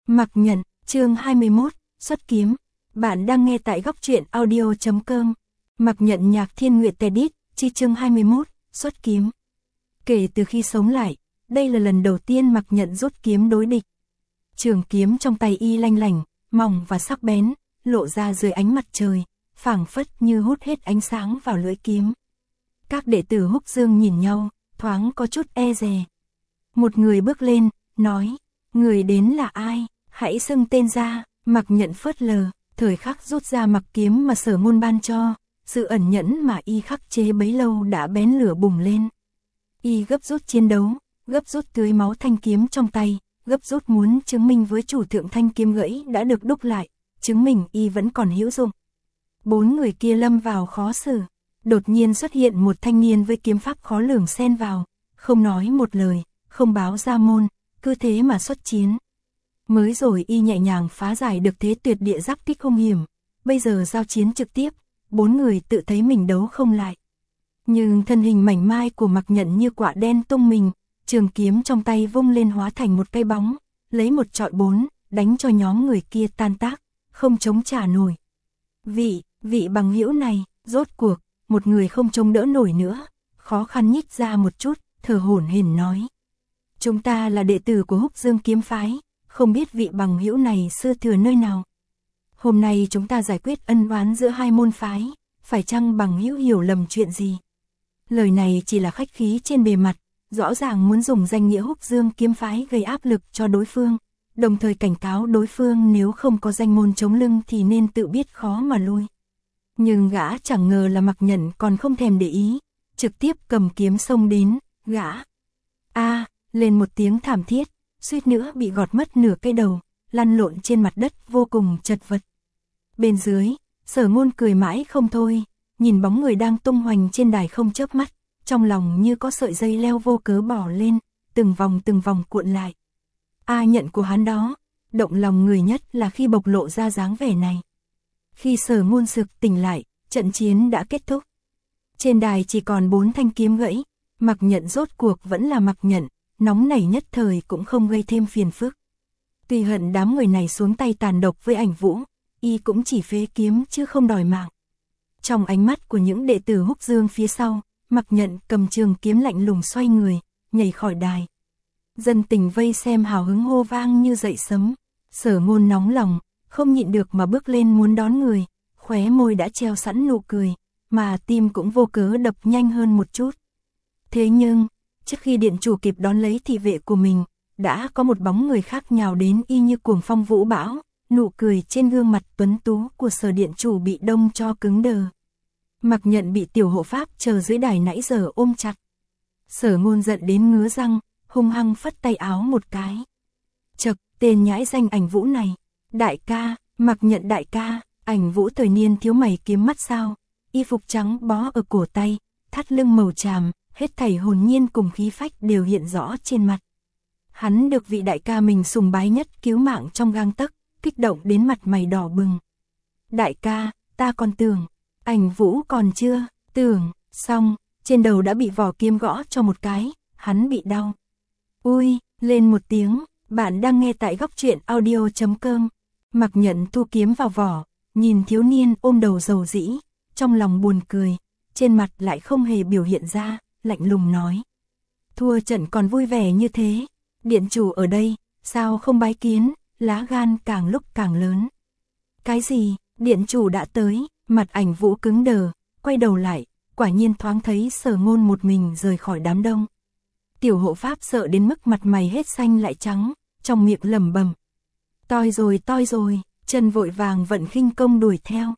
Mặc Nhận, chương 21, xuất kiếm. Bạn đang nghe tại góc truyện audio.com. Mặc Nhận nhạc Thiên Nguyệt Tedit, chi chương 21, xuất kiếm. Kể từ khi sống lại, đây là lần đầu tiên Mặc Nhận rút kiếm đối địch. Trường kiếm trong tay y lanh lảnh, mỏng và sắc bén, lộ ra dưới ánh mặt trời, phảng phất như hút hết ánh sáng vào lưỡi kiếm. Các đệ tử Húc Dương nhìn nhau, thoáng có chút e dè. Một người bước lên, nói, người đến là ai, hãy xưng tên ra. Mặc Nhận phớt lờ, thời khắc rút ra mặc kiếm mà Sở Ngôn ban cho, sự ẩn nhẫn mà y khắc chế bấy lâu đã bén lửa bùng lên. Y gấp rút chiến đấu, gấp rút tưới máu thanh kiếm trong tay, gấp rút muốn chứng minh với chủ thượng thanh kiếm gãy đã được đúc lại, chứng minh y vẫn còn hữu dụng. Bốn người kia lâm vào khó xử, đột nhiên xuất hiện một thanh niên với kiếm pháp khó lường xen vào, không nói một lời, không báo ra môn, cứ thế mà xuất chiến. Mới rồi y nhẹ nhàng phá giải được thế tuyệt địa giáp kích hung hiểm, bây giờ giao chiến trực tiếp, bốn người tự thấy mình đấu không lại. Nhưng thân hình mảnh mai của Mặc Nhận như quả đen tung mình, trường kiếm trong tay vung lên hóa thành một cây bóng, lấy một trọi bốn, đánh cho nhóm người kia tan tác, không chống trả nổi. Vị bằng hữu này, rốt cuộc, một người không chống đỡ nổi nữa, khó khăn nhích ra một chút, thở hổn hển nói. Chúng ta là đệ tử của Húc Dương kiếm phái, không biết vị bằng hữu này xưa thừa nơi nào. Hôm nay chúng ta giải quyết ân oán giữa hai môn phái, phải chăng bằng hữu hiểu lầm chuyện gì? Lời này chỉ là khách khí trên bề mặt, rõ ràng muốn dùng danh nghĩa Húc Dương kiếm phái gây áp lực cho đối phương, đồng thời cảnh cáo đối phương nếu không có danh môn chống lưng thì nên tự biết khó mà lui. Nhưng gã chẳng ngờ là Mặc Nhận còn không thèm để ý, trực tiếp cầm kiếm xông đến, gã lên một tiếng thảm thiết, suýt nữa bị gọt mất nửa cây đầu, lăn lộn trên mặt đất vô cùng chật vật. Bên dưới, Sở Ngôn cười mãi không thôi, nhìn bóng người đang tung hoành trên đài không chớp mắt, trong lòng như có sợi dây leo vô cớ bỏ lên, từng vòng cuộn lại. Nhận của hắn đó, động lòng người nhất là khi bộc lộ ra dáng vẻ này. Khi Sở Ngôn sực tỉnh lại, trận chiến đã kết thúc. Trên đài chỉ còn 4 thanh kiếm gãy, Mặc Nhận rốt cuộc vẫn là Mặc Nhận, nóng nảy nhất thời cũng không gây thêm phiền phức. Tuy hận đám người này xuống tay tàn độc với Ảnh Vũ, y cũng chỉ phế kiếm chứ không đòi mạng. Trong ánh mắt của những đệ tử Húc Dương phía sau, Mặc Nhận cầm trường kiếm lạnh lùng xoay người, nhảy khỏi đài. Dân tình vây xem hào hứng hô vang như dậy sấm. Sở Ngôn nóng lòng, không nhịn được mà bước lên muốn đón người, khóe môi đã treo sẵn nụ cười, mà tim cũng vô cớ đập nhanh hơn một chút. Thế nhưng, trước khi điện chủ kịp đón lấy thị vệ của mình, đã có một bóng người khác nhào đến y như cuồng phong vũ bão, nụ cười trên gương mặt tuấn tú của Sở điện chủ bị đông cho cứng đờ. Mặc Nhận bị tiểu hộ pháp chờ dưới đài nãy giờ ôm chặt. Sở Ngôn giận đến ngứa răng, hung hăng phất tay áo một cái. Chậc, tên nhãi danh Ảnh Vũ này. Đại ca, Mặc Nhận đại ca, Ảnh Vũ thời niên thiếu mày kiếm mắt sao, y phục trắng bó ở cổ tay, thắt lưng màu tràm, hết thảy hồn nhiên cùng khí phách đều hiện rõ trên mặt. Hắn được vị đại ca mình sùng bái nhất cứu mạng trong gang tấc, kích động đến mặt mày đỏ bừng. Đại ca, ta còn tưởng, Ảnh Vũ còn chưa, tưởng, xong, trên đầu đã bị vỏ kiếm gõ cho một cái, hắn bị đau. Ui, lên một tiếng, bạn đang nghe tại góc truyện audio.com. Mặc Nhận thu kiếm vào vỏ, nhìn thiếu niên ôm đầu dầu dĩ, trong lòng buồn cười, trên mặt lại không hề biểu hiện ra, lạnh lùng nói. Thua trận còn vui vẻ như thế, điện chủ ở đây, sao không bái kiến, lá gan càng lúc càng lớn. Cái gì, điện chủ đã tới, mặt Ảnh Vũ cứng đờ, quay đầu lại, quả nhiên thoáng thấy Sở Ngôn một mình rời khỏi đám đông. Tiểu hộ pháp sợ đến mức mặt mày hết xanh lại trắng, trong miệng lẩm bẩm. Toi rồi, chân vội vàng vận khinh công đuổi theo.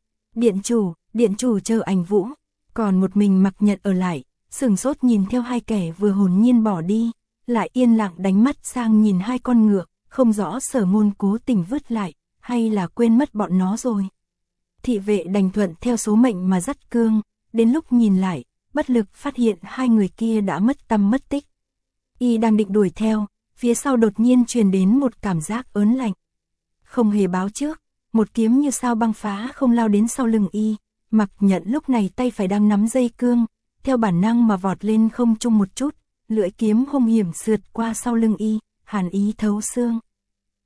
Điện chủ chờ Ảnh Vũ, còn một mình Mặc Nhận ở lại, sừng sốt nhìn theo hai kẻ vừa hồn nhiên bỏ đi, lại yên lặng đánh mắt sang nhìn hai con ngựa, không rõ Sở Ngôn cố tình vứt lại, hay là quên mất bọn nó rồi. Thị vệ đành thuận theo số mệnh mà dắt cương, đến lúc nhìn lại, bất lực phát hiện hai người kia đã mất tăm mất tích. Y đang định đuổi theo, phía sau đột nhiên truyền đến một cảm giác ớn lạnh. Không hề báo trước, một kiếm như sao băng phá không lao đến sau lưng y, Mặc Nhận lúc này tay phải đang nắm dây cương, theo bản năng mà vọt lên không trung một chút, lưỡi kiếm hung hiểm sượt qua sau lưng y, hàn ý thấu xương.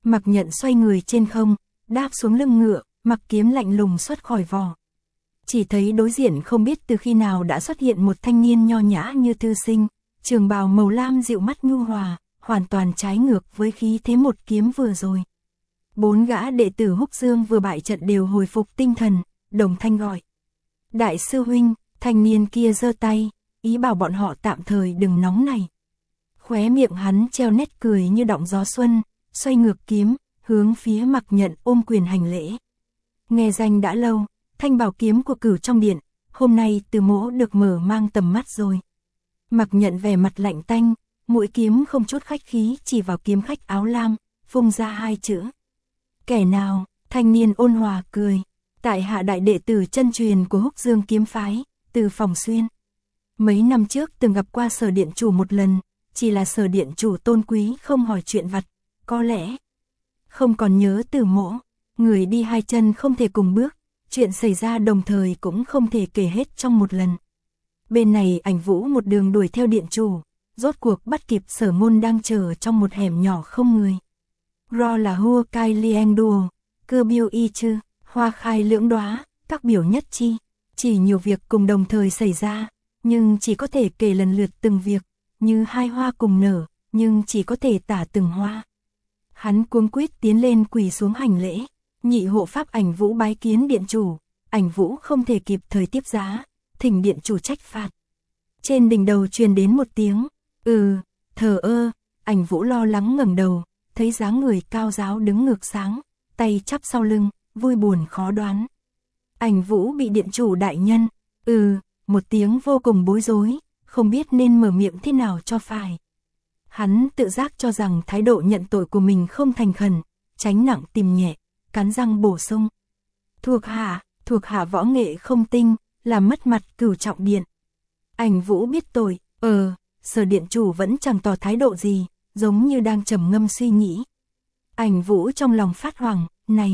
Mặc Nhận xoay người trên không, đáp xuống lưng ngựa, mặc kiếm lạnh lùng xuất khỏi vỏ. Chỉ thấy đối diện không biết từ khi nào đã xuất hiện một thanh niên nho nhã như thư sinh, trường bào màu lam dịu mắt nhu hòa, hoàn toàn trái ngược với khí thế một kiếm vừa rồi. 4 gã đệ tử Húc Dương vừa bại trận đều hồi phục tinh thần, đồng thanh gọi. Đại sư huynh, thanh niên kia giơ tay, ý bảo bọn họ tạm thời đừng nóng này. Khóe miệng hắn treo nét cười như động gió xuân, xoay ngược kiếm, hướng phía Mặc Nhận ôm quyền hành lễ. Nghe danh đã lâu, thanh bảo kiếm của Cửu trong điện, hôm nay Từ Mỗ được mở mang tầm mắt rồi. Mặc Nhận vẻ mặt lạnh tanh, mũi kiếm không chút khách khí chỉ vào kiếm khách áo lam, phun ra 2 chữ. Kẻ nào? Thanh niên ôn hòa cười. Tại hạ đại đệ tử chân truyền của Húc Dương kiếm phái, Từ Phòng Xuyên. Mấy năm trước từng gặp qua Sở điện chủ một lần, chỉ là Sở điện chủ tôn quý không hỏi chuyện vặt, có lẽ không còn nhớ Từ Mỗ. Người đi 2 chân không thể cùng bước, chuyện xảy ra đồng thời cũng không thể kể hết trong một lần. Bên này Ảnh Vũ một đường đuổi theo điện chủ, rốt cuộc bắt kịp Sở Ngôn đang chờ trong một hẻm nhỏ không người. Ro là hua cai lieng đùa, cơ biêu y chư, hoa khai lưỡng đóa, các biểu nhất chi. Chỉ nhiều việc cùng đồng thời xảy ra, nhưng chỉ có thể kể lần lượt từng việc, như 2 hoa cùng nở, nhưng chỉ có thể tả từng hoa. Hắn cuống quýt tiến lên quỳ xuống hành lễ, nhị hộ pháp Ảnh Vũ bái kiến điện chủ. Ảnh Vũ không thể kịp thời tiếp giá, thỉnh điện chủ trách phạt. Trên đỉnh đầu truyền đến một tiếng, thờ ơ. Ảnh Vũ lo lắng ngẩng đầu, thấy dáng người cao ráo đứng ngược sáng, tay chắp sau lưng, vui buồn khó đoán. Ảnh Vũ bị điện chủ đại nhân, một tiếng vô cùng bối rối, không biết nên mở miệng thế nào cho phải. Hắn tự giác cho rằng thái độ nhận tội của mình không thành khẩn, tránh nặng tìm nhẹ, cắn răng bổ sung. Thuộc hạ võ nghệ không tinh, làm mất mặt Cửu trọng điện. Ảnh Vũ biết tội, Sở điện chủ vẫn chẳng tỏ thái độ gì, giống như đang trầm ngâm suy nghĩ. Ảnh Vũ trong lòng phát hoảng,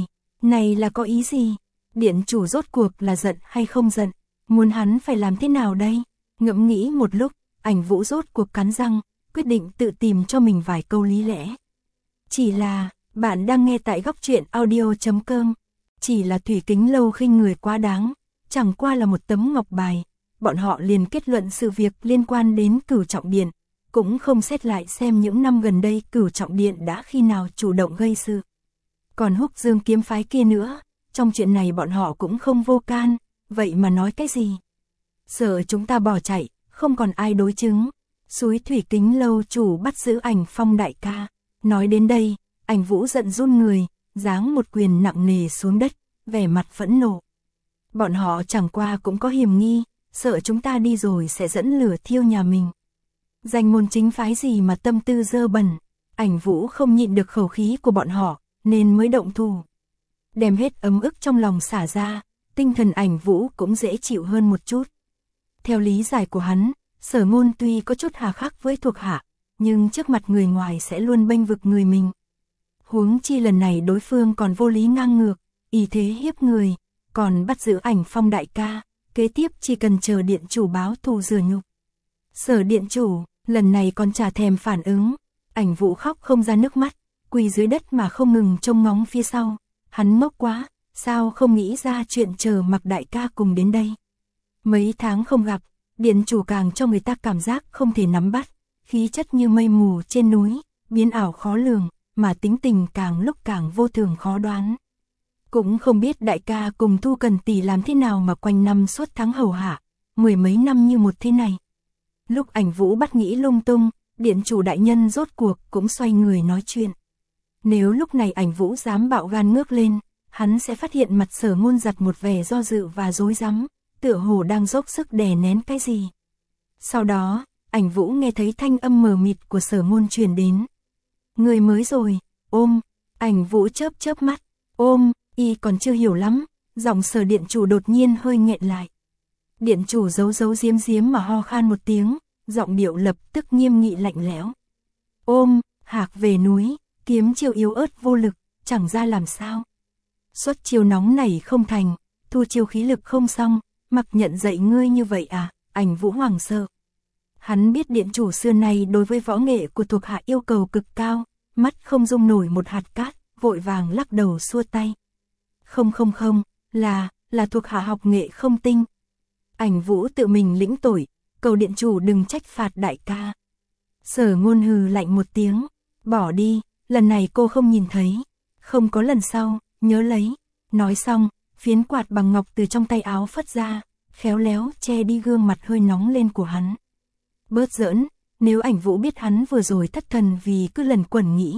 này là có ý gì? Điện chủ rốt cuộc là giận hay không giận? Muốn hắn phải làm thế nào đây? Ngẫm nghĩ một lúc, Ảnh Vũ rốt cuộc cắn răng, quyết định tự tìm cho mình vài câu lý lẽ. Chỉ là, bạn đang nghe tại góc truyện audio.com. Chỉ là Thủy Kính Lâu khinh người quá đáng, chẳng qua là một tấm ngọc bài. Bọn họ liền kết luận sự việc liên quan đến Cửu trọng điện, cũng không xét lại xem những năm gần đây Cửu trọng điện đã khi nào chủ động gây sự. Còn Húc Dương kiếm phái kia nữa, trong chuyện này bọn họ cũng không vô can, vậy mà nói cái gì? Sợ chúng ta bỏ chạy, không còn ai đối chứng. Suối Thủy Kính Lâu chủ bắt giữ Ảnh Phong đại ca. Nói đến đây, Ảnh Vũ giận run người, giáng một quyền nặng nề xuống đất, vẻ mặt phẫn nộ. Bọn họ chẳng qua cũng có hiểm nghi, sợ chúng ta đi rồi sẽ dẫn lửa thiêu nhà mình. Danh môn chính phái gì mà tâm tư dơ bẩn. Ảnh Vũ không nhịn được khẩu khí của bọn họ, nên mới động thủ. Đem hết ấm ức trong lòng xả ra, tinh thần Ảnh Vũ cũng dễ chịu hơn một chút. Theo lý giải của hắn, Sở Ngôn tuy có chút hà khắc với thuộc hạ, nhưng trước mặt người ngoài sẽ luôn bênh vực người mình. Huống chi lần này đối phương còn vô lý ngang ngược, ý thế hiếp người, còn bắt giữ Ảnh Phong đại ca, kế tiếp chỉ cần chờ điện chủ báo thù rửa nhục. Sở điện chủ, lần này còn chả thèm phản ứng. Ảnh Vũ khóc không ra nước mắt, quỳ dưới đất mà không ngừng trông ngóng phía sau. Hắn ngốc quá, sao không nghĩ ra chuyện chờ Mặc đại ca cùng đến đây. Mấy tháng không gặp, điện chủ càng cho người ta cảm giác không thể nắm bắt, khí chất như mây mù trên núi, biến ảo khó lường, mà tính tình càng lúc càng vô thường khó đoán. Cũng không biết đại ca cùng Thu Cần tỷ làm thế nào mà quanh năm suốt tháng hầu hạ, 10 mấy năm như một thế này. Lúc Ảnh Vũ bắt nghĩ lung tung, điện chủ đại nhân rốt cuộc cũng xoay người nói chuyện. Nếu lúc này Ảnh Vũ dám bạo gan ngước lên, hắn sẽ phát hiện mặt Sở Ngôn giặt một vẻ do dự và rối rắm, tựa hồ đang dốc sức đè nén cái gì. Sau đó, Ảnh Vũ nghe thấy thanh âm mờ mịt của Sở Ngôn truyền đến. Người mới rồi, ôm. Ảnh Vũ chớp chớp mắt, ôm, y còn chưa hiểu lắm, giọng Sở điện chủ đột nhiên hơi nghẹn lại. Điện chủ giấu giếm mà ho khan một tiếng, giọng điệu lập tức nghiêm nghị lạnh lẽo. Ôm, hạc về núi, kiếm chiêu yếu ớt vô lực, chẳng ra làm sao. Xuất chiêu nóng này không thành, thu chiêu khí lực không xong, Mặc Nhận dạy ngươi như vậy à? Ảnh Vũ hoảng sợ. Hắn biết điện chủ xưa nay đối với võ nghệ của thuộc hạ yêu cầu cực cao, mắt không dung nổi một hạt cát, vội vàng lắc đầu xua tay. Không, là thuộc hạ học nghệ không tinh. Ảnh Vũ tự mình lĩnh tội, cầu điện chủ đừng trách phạt đại ca. Sở Ngôn hừ lạnh một tiếng, bỏ đi, lần này cô không nhìn thấy, không có lần sau, nhớ lấy. Nói xong, phiến quạt bằng ngọc từ trong tay áo phất ra, khéo léo che đi gương mặt hơi nóng lên của hắn. Bớt giỡn, nếu Ảnh Vũ biết hắn vừa rồi thất thần vì cứ lần quẩn nghĩ.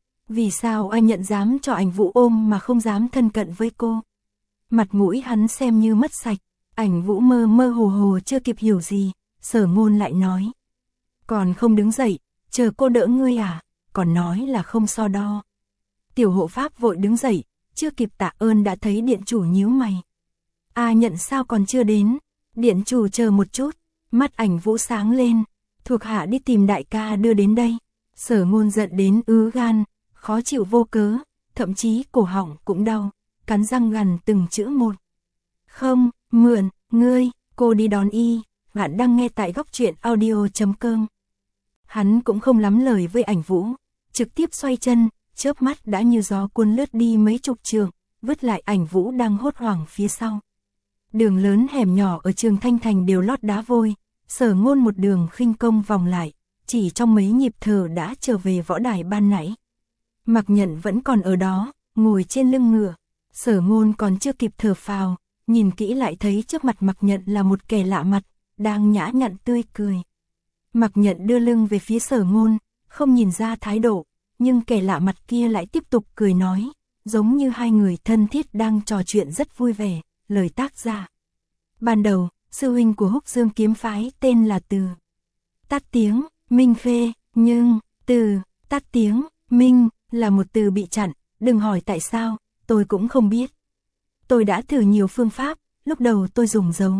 Vì sao anh nhận dám cho Ảnh Vũ ôm mà không dám thân cận với cô? Mặt mũi hắn xem như mất sạch. Ảnh Vũ mơ mơ hồ hồ chưa kịp hiểu gì, Sở Ngôn lại nói. Còn không đứng dậy, chờ cô đỡ ngươi à, còn nói là không so đo. Tiểu hộ pháp vội đứng dậy, chưa kịp tạ ơn đã thấy điện chủ nhíu mày. A Nhận sao còn chưa đến? Điện chủ chờ một chút, mắt Ảnh Vũ sáng lên, thuộc hạ đi tìm đại ca đưa đến đây. Sở Ngôn giận đến ứ gan, khó chịu vô cớ, thậm chí cổ họng cũng đau, cắn răng gằn từng chữ một. Không, mượn, ngươi, cô đi đón y. Bạn đang nghe tại góc truyện audio.com. Hắn cũng không lắm lời với Ảnh Vũ, trực tiếp xoay chân, chớp mắt đã như gió cuốn lướt đi mấy chục trượng, vứt lại Ảnh Vũ đang hốt hoảng phía sau. Đường lớn hẻm nhỏ ở Trường Thanh Thành đều lót đá vôi, Sở Ngôn một đường khinh công vòng lại, chỉ trong mấy nhịp thở đã trở về võ đài ban nãy. Mặc Nhận vẫn còn ở đó, ngồi trên lưng ngựa. Sở Ngôn còn chưa kịp thở phào, nhìn kỹ lại thấy trước mặt Mặc Nhận là một kẻ lạ mặt, đang nhã nhặn tươi cười. Mặc Nhận đưa lưng về phía Sở Ngôn, không nhìn ra thái độ, nhưng kẻ lạ mặt kia lại tiếp tục cười nói, giống như hai người thân thiết đang trò chuyện rất vui vẻ, lời tác giả. Ban đầu, sư huynh của Húc Dương kiếm phái tên là Từ tắt tiếng Minh Khê, nhưng Từ tắt tiếng Minh là một từ bị chặn, đừng hỏi tại sao, tôi cũng không biết. Tôi đã thử nhiều phương pháp, lúc đầu tôi dùng dấu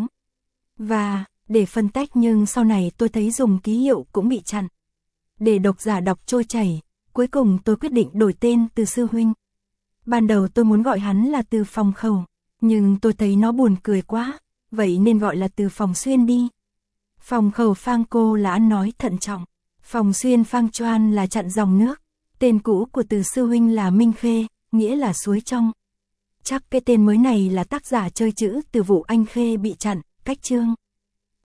và để phân tách nhưng sau này tôi thấy dùng ký hiệu cũng bị chặn. Để độc giả đọc trôi chảy, cuối cùng tôi quyết định đổi tên Từ sư huynh. Ban đầu tôi muốn gọi hắn là Từ Phòng Khẩu, nhưng tôi thấy nó buồn cười quá, vậy nên gọi là Từ Phòng Xuyên đi. Phòng Khẩu Phang Cô là ăn nói thận trọng, Phòng Xuyên Phang Choan là chặn dòng nước. Tên cũ của Từ sư huynh là Minh Khê, nghĩa là suối trong. Chắc cái tên mới này là tác giả chơi chữ Từ Vũ Anh Khê bị chặn, cách chương.